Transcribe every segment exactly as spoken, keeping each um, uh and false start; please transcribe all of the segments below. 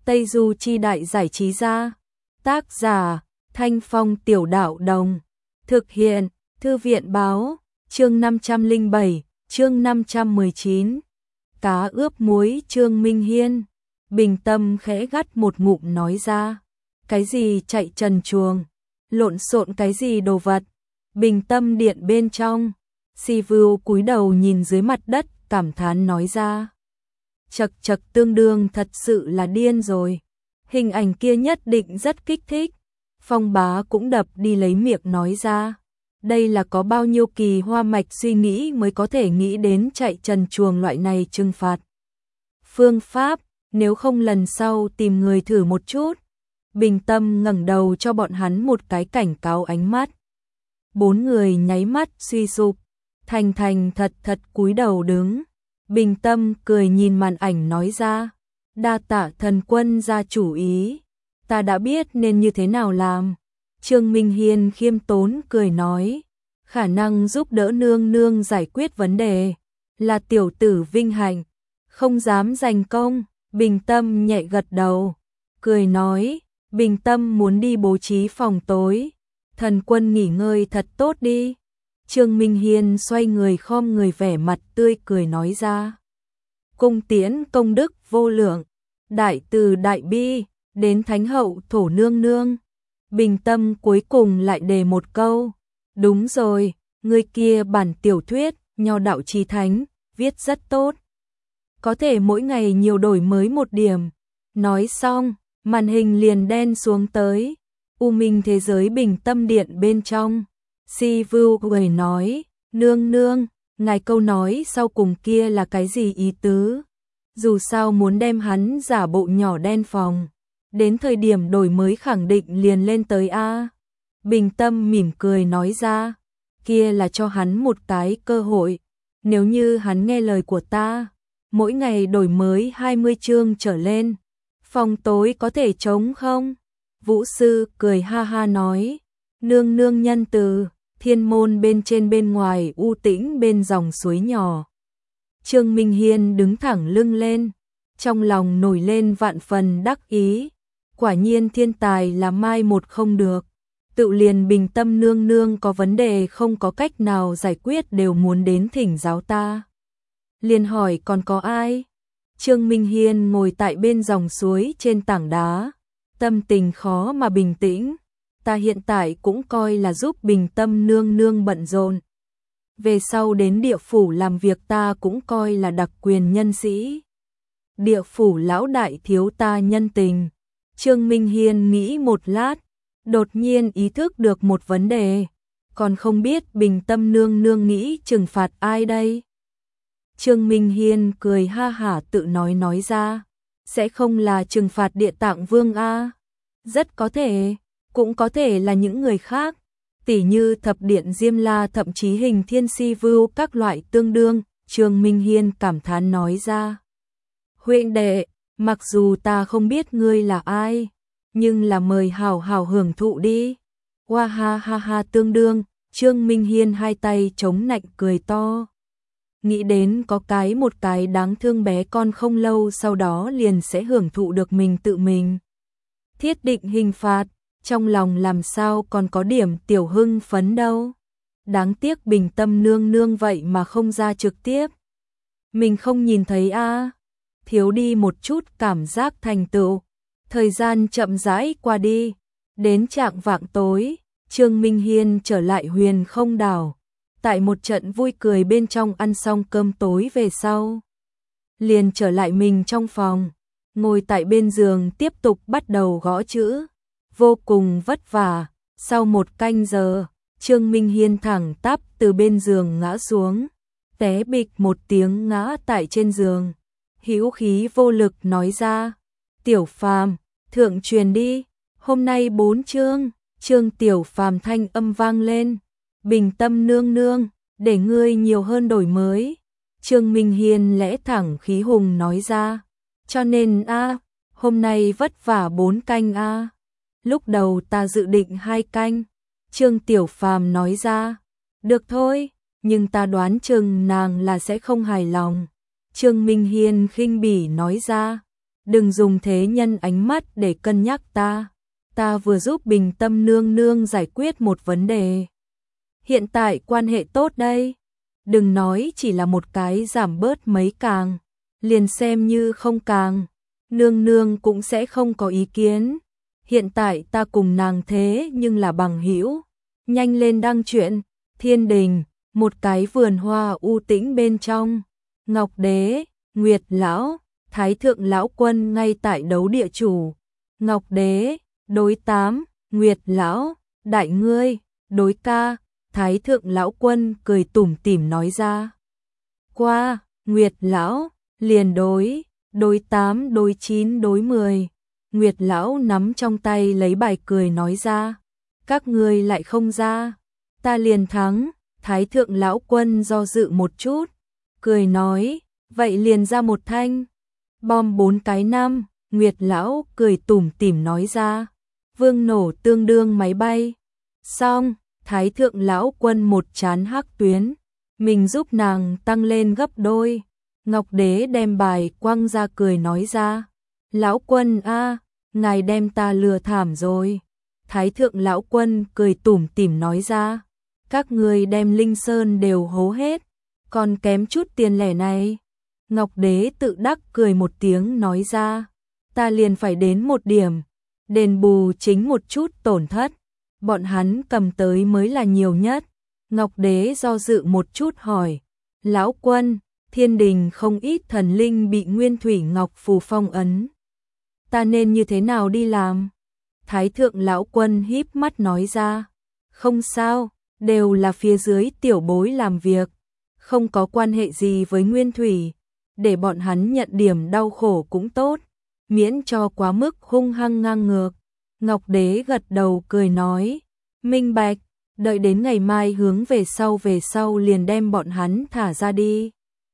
Tây Du Chi Đại Giải Trí Gia. Tác giả Thanh Phong Tiểu Đạo Đồng. Thực hiện Thư viện Báo. Chương năm trăm lẻ bảy, chương năm trăm mười chín. Cá ướp muối. Trương Minh Hiên bình tâm khẽ gắt một ngụm nói ra. Cái gì chạy trần truồng, lộn xộn cái gì đồ vật. Bình tâm điện bên trong, Si Vưu cúi đầu nhìn dưới mặt đất, cảm thán nói ra. Chật chật, tương đương thật sự là điên rồi. Hình ảnh kia nhất định rất kích thích. Phong Bá cũng đập đi lấy miệng nói ra. Đây là có bao nhiêu kỳ hoa mạch suy nghĩ mới có thể nghĩ đến chạy trần truồng loại này trừng phạt. Phương pháp, nếu không lần sau tìm người thử một chút. Bình tâm ngẩng đầu cho bọn hắn một cái cảnh cáo ánh mắt. Bốn người nháy mắt suy sụp, thành thành thật thật cúi đầu đứng. Bình tâm cười nhìn màn ảnh nói ra. Đa tạ thần quân ra chủ ý, ta đã biết nên như thế nào làm. Trương Minh Hiên khiêm tốn cười nói. Khả năng giúp đỡ nương nương giải quyết vấn đề là tiểu tử vinh hạnh, không dám giành công. Bình tâm nhẹ gật đầu, cười nói. Bình tâm muốn đi bố trí phòng tối, thần quân nghỉ ngơi thật tốt đi. Trương Minh Hiên xoay người khom người vẻ mặt tươi cười nói ra. Cung tiễn công đức vô lượng, đại từ đại bi, đến thánh hậu thổ nương nương. Bình tâm cuối cùng lại đề một câu. Đúng rồi, người kia bản tiểu thuyết, Nho đạo chí thánh, viết rất tốt. Có thể mỗi ngày nhiều đổi mới một điểm. Nói xong, màn hình liền đen xuống tới. U minh thế giới bình tâm điện bên trong. Si Vưu cười nói. Nương nương, ngài câu nói sau cùng kia là cái gì ý tứ? Dù sao muốn đem hắn giả bộ nhỏ đen phòng, đến thời điểm đổi mới khẳng định liền lên tới A. Bình tâm mỉm cười nói ra. Kia là cho hắn một cái cơ hội. Nếu như hắn nghe lời của ta, mỗi ngày đổi mới hai mươi chương trở lên, phòng tối có thể trống không? Vũ sư cười ha ha nói. Nương nương nhân từ, thiên môn bên trên bên ngoài u tĩnh bên dòng suối nhỏ. Trương Minh Hiên đứng thẳng lưng lên, trong lòng nổi lên vạn phần đắc ý. Quả nhiên thiên tài là mai một không được. Tự liền bình tâm nương nương có vấn đề không có cách nào giải quyết đều muốn đến thỉnh giáo ta. Liền hỏi còn có ai? Trương Minh Hiên ngồi tại bên dòng suối trên tảng đá, tâm tình khó mà bình tĩnh. Ta hiện tại cũng coi là giúp bình tâm nương nương bận rộn. Về sau đến địa phủ làm việc ta cũng coi là đặc quyền nhân sĩ. Địa phủ lão đại thiếu ta nhân tình. Trương Minh Hiên nghĩ một lát, đột nhiên ý thức được một vấn đề. Còn không biết bình tâm nương nương nghĩ trừng phạt ai đây? Trương Minh Hiên cười ha hả tự nói nói ra. Sẽ không là trừng phạt Địa Tạng Vương a? Rất có thể, cũng có thể là những người khác. Tỉ như thập điện Diêm La, thậm chí Hình Thiên Si Vưu các loại tương đương. Trương Minh Hiên cảm thán nói ra. Huynh đệ, mặc dù ta không biết ngươi là ai, nhưng là mời hào hào hưởng thụ đi. Hoa ha ha ha tương đương. Trương Minh Hiên hai tay chống nạnh cười to. Nghĩ đến có cái một cái đáng thương bé con không lâu sau đó liền sẽ hưởng thụ được mình tự mình thiết định hình phạt, trong lòng làm sao còn có điểm tiểu hưng phấn đâu. Đáng tiếc bình tâm nương nương vậy mà không ra trực tiếp. Mình không nhìn thấy a, thiếu đi một chút cảm giác thành tựu. Thời gian chậm rãi qua đi, đến chạng vạng tối, Trương Minh Hiên trở lại Huyền Không Đảo. Tại một trận vui cười bên trong ăn xong cơm tối về sau, liền trở lại mình trong phòng, ngồi tại bên giường tiếp tục bắt đầu gõ chữ. Vô cùng vất vả, sau một canh giờ, Trương Minh Hiên thẳng tắp từ bên giường ngã xuống, té bịch một tiếng ngã tại trên giường. Hữu khí vô lực nói ra. Tiểu Phàm, thượng truyền đi, hôm nay bốn chương. Trương Tiểu Phàm thanh âm vang lên. Bình tâm nương nương, để ngươi nhiều hơn đổi mới. Trương Minh Hiên lẽ thẳng khí hùng nói ra. Cho nên a, hôm nay vất vả bốn canh a. Lúc đầu ta dự định hai canh. Trương Tiểu Phàm nói ra. Được thôi, nhưng ta đoán chừng nàng là sẽ không hài lòng. Trương Minh Hiên khinh bỉ nói ra. đừng dùng thế nhân ánh mắt để cân nhắc ta. Ta vừa giúp Bình Tâm nương nương giải quyết một vấn đề. Hiện tại quan hệ tốt đây. Đừng nói chỉ là một cái giảm bớt mấy càng, liền xem như không càng, nương nương cũng sẽ không có ý kiến. Hiện tại ta cùng nàng thế nhưng là bằng hữu. Nhanh lên đăng truyện. Thiên đình, một cái vườn hoa u tĩnh bên trong. Ngọc Đế, Nguyệt Lão, Thái Thượng Lão Quân ngay tại đấu địa chủ. Ngọc Đế, đối tám, Nguyệt Lão, đại ngươi, đối ca. Thái Thượng Lão Quân cười tủm tỉm nói ra. Qua, Nguyệt Lão, liền đối, đối tám, đối chín, đối mười. Nguyệt Lão nắm trong tay lấy bài cười nói ra. Các ngươi lại không ra, ta liền thắng. Thái Thượng Lão Quân do dự một chút, cười nói, vậy liền ra một thanh. Bom bốn cái năm, Nguyệt Lão cười tủm tỉm nói ra. Vương nổ tương đương máy bay. Xong, Thái Thượng Lão Quân một chán hắc tuyến, mình giúp nàng tăng lên gấp đôi. Ngọc Đế đem bài quăng ra cười nói ra. Lão Quân a, ngài đem ta lừa thảm rồi. Thái Thượng Lão Quân cười tủm tỉm nói ra. Các người đem Linh Sơn đều hố hết, còn kém chút tiền lẻ này. Ngọc Đế tự đắc cười một tiếng nói ra. Ta liền phải đến một điểm, đền bù chính một chút tổn thất. Bọn hắn cầm tới mới là nhiều nhất. Ngọc Đế do dự một chút hỏi. Lão Quân, thiên đình không ít thần linh bị Nguyên Thủy Ngọc Phù phong ấn. Ta nên như thế nào đi làm? Thái Thượng Lão Quân híp mắt nói ra. Không sao, đều là phía dưới tiểu bối làm việc, không có quan hệ gì với Nguyên Thủy. Để bọn hắn nhận điểm đau khổ cũng tốt, miễn cho quá mức hung hăng ngang ngược. Ngọc Đế gật đầu cười nói. Minh bạch, đợi đến ngày mai hướng về sau về sau liền đem bọn hắn thả ra đi.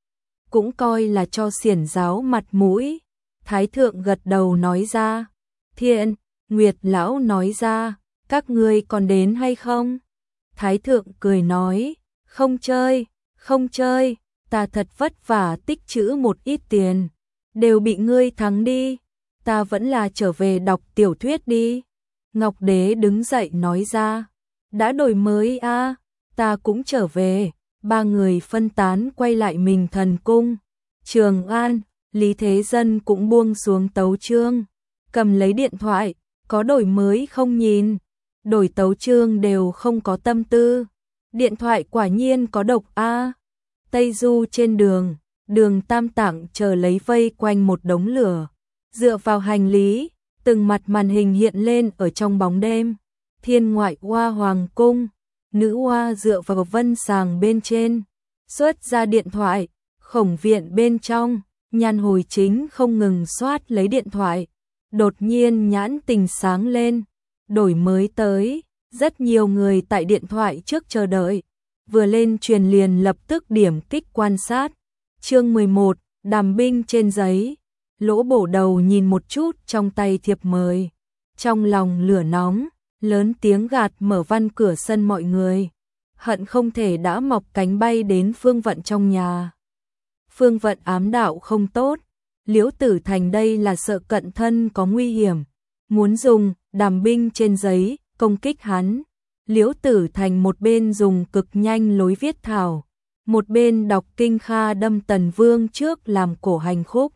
Cũng coi là cho xiển giáo mặt mũi. Thái Thượng gật đầu nói ra. Thiện, Nguyệt Lão nói ra. Các ngươi còn đến hay không? Thái Thượng cười nói. Không chơi, không chơi, ta thật vất vả tích trữ một ít tiền, đều bị ngươi thắng đi, ta vẫn là trở về đọc tiểu thuyết đi. Ngọc Đế đứng dậy nói ra. Đã đổi mới a, à, ta cũng trở về. Ba người phân tán quay lại Mình Thần Cung. Trường An, Lý Thế Dân cũng buông xuống tấu chương, cầm lấy điện thoại, có đổi mới không nhìn, đổi tấu chương đều không có tâm tư. Điện thoại quả nhiên có độc a. À. Tây Du trên đường, Đường Tam Tạng chờ lấy vây quanh một đống lửa, dựa vào hành lý, từng mặt màn hình hiện lên ở trong bóng đêm. Thiên Ngoại Hoa Hoàng Cung, nữ hoa dựa vào vân sàng bên trên, xuất ra điện thoại. Khổng viện bên trong, Nhan Hồi Chính không ngừng soát lấy điện thoại, đột nhiên nhãn tình sáng lên, đổi mới tới. Rất nhiều người tại điện thoại trước chờ đợi, vừa lên truyền liền lập tức điểm kích quan sát. Chương mười một, đàm binh trên giấy. Lỗ Bổ Đầu nhìn một chút trong tay thiệp mời, trong lòng lửa nóng, lớn tiếng gạt mở văn cửa sân mọi người, hận không thể đã mọc cánh bay đến Phương Vận trong nhà. Phương Vận ám đạo không tốt, Liễu Tử Thành đây là sợ cận thân có nguy hiểm, muốn dùng đàm binh trên giấy công kích hắn. Liễu Tử Thành một bên dùng cực nhanh lối viết thảo, một bên đọc kinh kha đâm Tần Vương trước làm cổ hành khúc.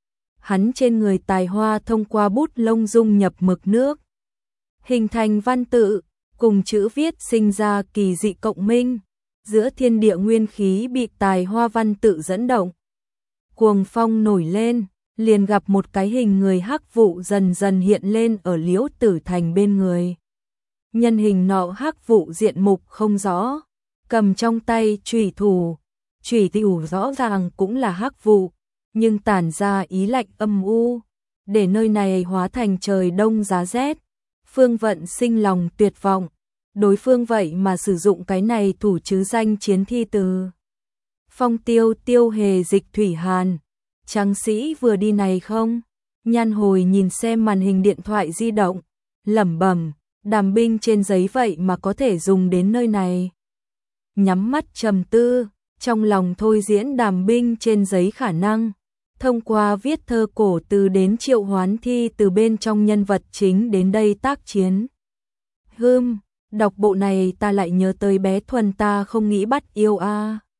Hắn trên người tài hoa thông qua bút lông dung nhập mực nước, hình thành văn tự, cùng chữ viết sinh ra kỳ dị cộng minh, giữa thiên địa nguyên khí bị tài hoa văn tự dẫn động. Cuồng phong nổi lên, liền gặp một cái hình người hắc vụ dần dần hiện lên ở Liễu Tử Thành bên người. Nhân hình nọ hắc vụ diện mục không rõ, cầm trong tay chủy thủ, chủy thủ rõ ràng cũng là hắc vụ, nhưng tản ra ý lạnh âm u, để nơi này hóa thành trời đông giá rét. Phương Vận sinh lòng tuyệt vọng, đối phương vậy mà sử dụng cái này thủ chứ danh chiến thi từ. Phong tiêu tiêu hề dịch thủy hàn, tráng sĩ vừa đi này không? Nhan Hồi nhìn xem màn hình điện thoại di động, lẩm bẩm, đàm binh trên giấy vậy mà có thể dùng đến nơi này. Nhắm mắt trầm tư, trong lòng thôi diễn đàm binh trên giấy khả năng, thông qua viết thơ cổ từ đến triệu hoán thi từ bên trong nhân vật chính đến đây tác chiến. Hưm, đọc bộ này ta lại nhớ tới bé Thuần ta không nghĩ bắt yêu a.